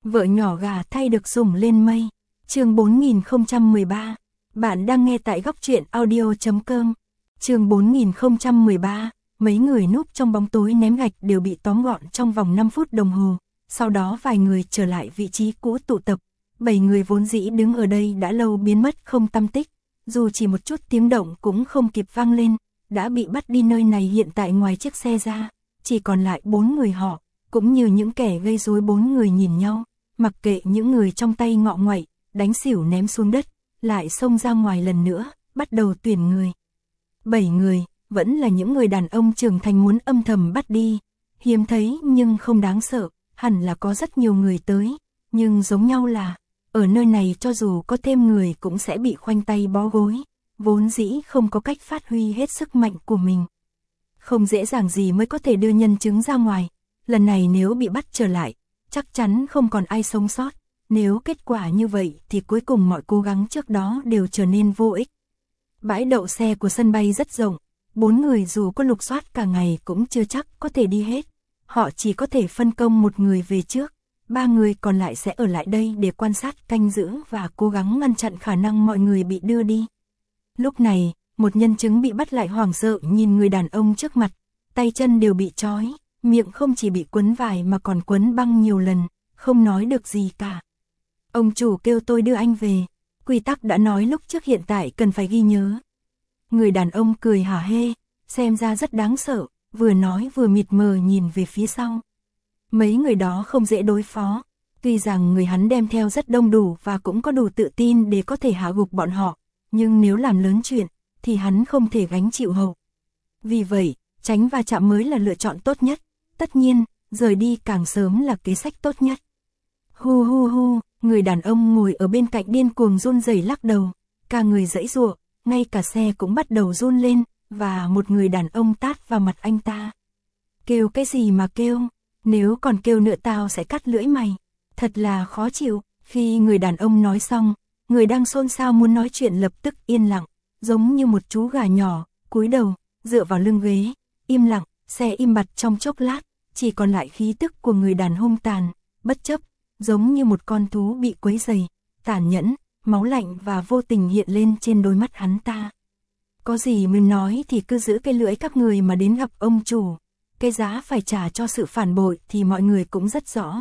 Vợ nhỏ gà thay được sủng lên mây. Chương 4013. Bạn đang nghe tại góc truyện audio.com. Chương 4013. Mấy người núp trong bóng tối ném gạch đều bị tóm gọn trong vòng 5 phút đồng hồ. Sau đó vài người trở lại vị trí cũ tụ tập. 7 người vốn dĩ đứng ở đây đã lâu biến mất không tăm tích. Dù chỉ một chút tiếng động cũng không kịp vang lên, đã bị bắt đi nơi này. Hiện tại ngoài chiếc xe ra, chỉ còn lại 4 người họ, cũng như những kẻ gây rối. 4 người nhìn nhau, mặc kệ những người trong tay ngọ nguậy, đánh xỉu ném xuống đất, lại xông ra ngoài lần nữa, bắt đầu tuyển người. 7 người, vẫn là những người đàn ông trưởng thành muốn âm thầm bắt đi. Hiếm thấy nhưng không đáng sợ, hẳn là có rất nhiều người tới, nhưng giống nhau là, ở nơi này cho dù có thêm người cũng sẽ bị khoanh tay bó gối, vốn dĩ không có cách phát huy hết sức mạnh của mình. Không dễ dàng gì mới có thể đưa nhân chứng ra ngoài, lần này nếu bị bắt trở lại, chắc chắn không còn ai sống sót. Nếu kết quả như vậy thì cuối cùng mọi cố gắng trước đó đều trở nên vô ích. Bãi đậu xe của sân bay rất rộng, 4 người dù có lục soát cả ngày cũng chưa chắc có thể đi hết. Họ chỉ có thể phân công một người về trước, 3 người còn lại sẽ ở lại đây để quan sát, canh giữ và cố gắng ngăn chặn khả năng mọi người bị đưa đi. Lúc này, một nhân chứng bị bắt lại hoảng sợ nhìn người đàn ông trước mặt, tay chân đều bị trói, miệng không chỉ bị quấn vải mà còn quấn băng nhiều lần, không nói được gì cả. Ông chủ kêu tôi đưa anh về, quy tắc đã nói lúc trước, hiện tại cần phải ghi nhớ. Người đàn ông cười hả hê, xem ra rất đáng sợ, vừa nói vừa mịt mờ nhìn về phía sau. Mấy người đó không dễ đối phó, tuy rằng người hắn đem theo rất đông đủ và cũng có đủ tự tin để có thể hạ gục bọn họ, nhưng nếu làm lớn chuyện, thì hắn không thể gánh chịu hậu. Vì vậy, tránh va chạm mới là lựa chọn tốt nhất, tất nhiên, rời đi càng sớm là kế sách tốt nhất. Hu hu hu, người đàn ông ngồi ở bên cạnh điên cuồng run rẩy lắc đầu, cả người giãy giụa, ngay cả xe cũng bắt đầu run lên, và một người đàn ông tát vào mặt anh ta. Kêu cái gì mà kêu, nếu còn kêu nữa tao sẽ cắt lưỡi mày. Thật là khó chịu. Khi người đàn ông nói xong, người đang xôn xao muốn nói chuyện lập tức yên lặng, giống như một chú gà nhỏ, cúi đầu, dựa vào lưng ghế, im lặng. Xe im bặt trong chốc lát, chỉ còn lại khí tức của người đàn hung tàn, bất chấp, giống như một con thú bị quấy rầy, tàn nhẫn, máu lạnh và vô tình hiện lên trên đôi mắt hắn ta. Có gì mình nói thì cứ giữ cái lưỡi các người mà đến gặp ông chủ. Cái giá phải trả cho sự phản bội thì mọi người cũng rất rõ.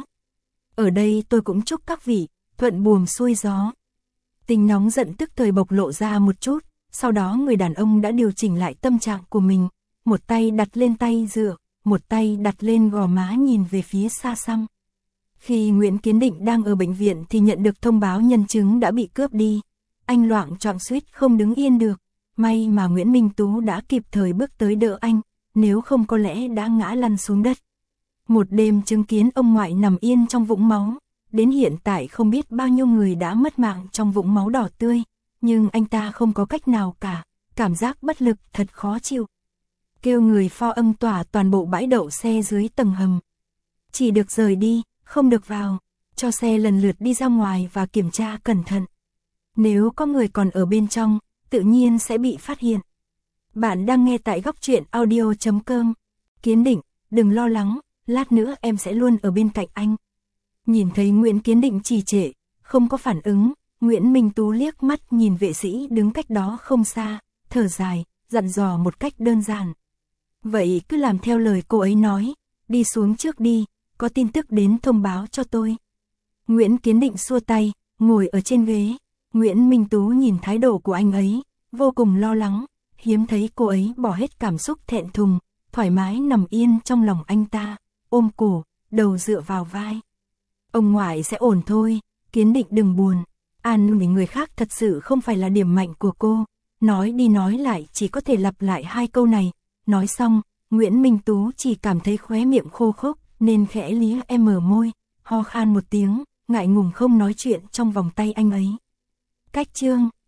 Ở đây tôi cũng chúc các vị thuận buồm xuôi gió. Tình nóng giận tức thời bộc lộ ra một chút, sau đó người đàn ông đã điều chỉnh lại tâm trạng của mình, một tay đặt lên tay dựa, một tay đặt lên gò má nhìn về phía xa xăm. Khi Nguyễn Kiến Định đang ở bệnh viện thì nhận được thông báo nhân chứng đã bị cướp đi. Anh loạng choạng suýt không đứng yên được, may mà Nguyễn Minh Tú đã kịp thời bước tới đỡ anh, nếu không có lẽ đã ngã lăn xuống đất. Một đêm chứng kiến ông ngoại nằm yên trong vũng máu, đến hiện tại không biết bao nhiêu người đã mất mạng trong vũng máu đỏ tươi, nhưng anh ta không có cách nào cả, cảm giác bất lực thật khó chịu. Kêu người pho âm tỏa toàn bộ bãi đậu xe dưới tầng hầm. Chỉ được rời đi, không được vào, cho xe lần lượt đi ra ngoài và kiểm tra cẩn thận. Nếu có người còn ở bên trong, tự nhiên sẽ bị phát hiện. Bạn đang nghe tại góc truyện audio.com. Kiến Định, đừng lo lắng, lát nữa em sẽ luôn ở bên cạnh anh. Nhìn thấy Nguyễn Kiến Định trì trệ, không có phản ứng, Nguyễn Minh Tú liếc mắt nhìn vệ sĩ đứng cách đó không xa, thở dài, dặn dò một cách đơn giản. Vậy cứ làm theo lời cô ấy nói, đi xuống trước đi, có tin tức đến thông báo cho tôi. Nguyễn Kiến Định xua tay, ngồi ở trên ghế. Nguyễn Minh Tú nhìn thái độ của anh ấy, vô cùng lo lắng, hiếm thấy cô ấy bỏ hết cảm xúc thẹn thùng, thoải mái nằm yên trong lòng anh ta, ôm cổ, đầu dựa vào vai. Ông ngoại sẽ ổn thôi, Kiến Định đừng buồn, an ủi người khác thật sự không phải là điểm mạnh của cô. Nói đi nói lại chỉ có thể lặp lại 2 câu này. Nói xong, Nguyễn Minh Tú chỉ cảm thấy khóe miệng khô khốc, nên khẽ lía mở môi, ho khan một tiếng, ngại ngùng không nói chuyện trong vòng tay anh ấy. Cách chương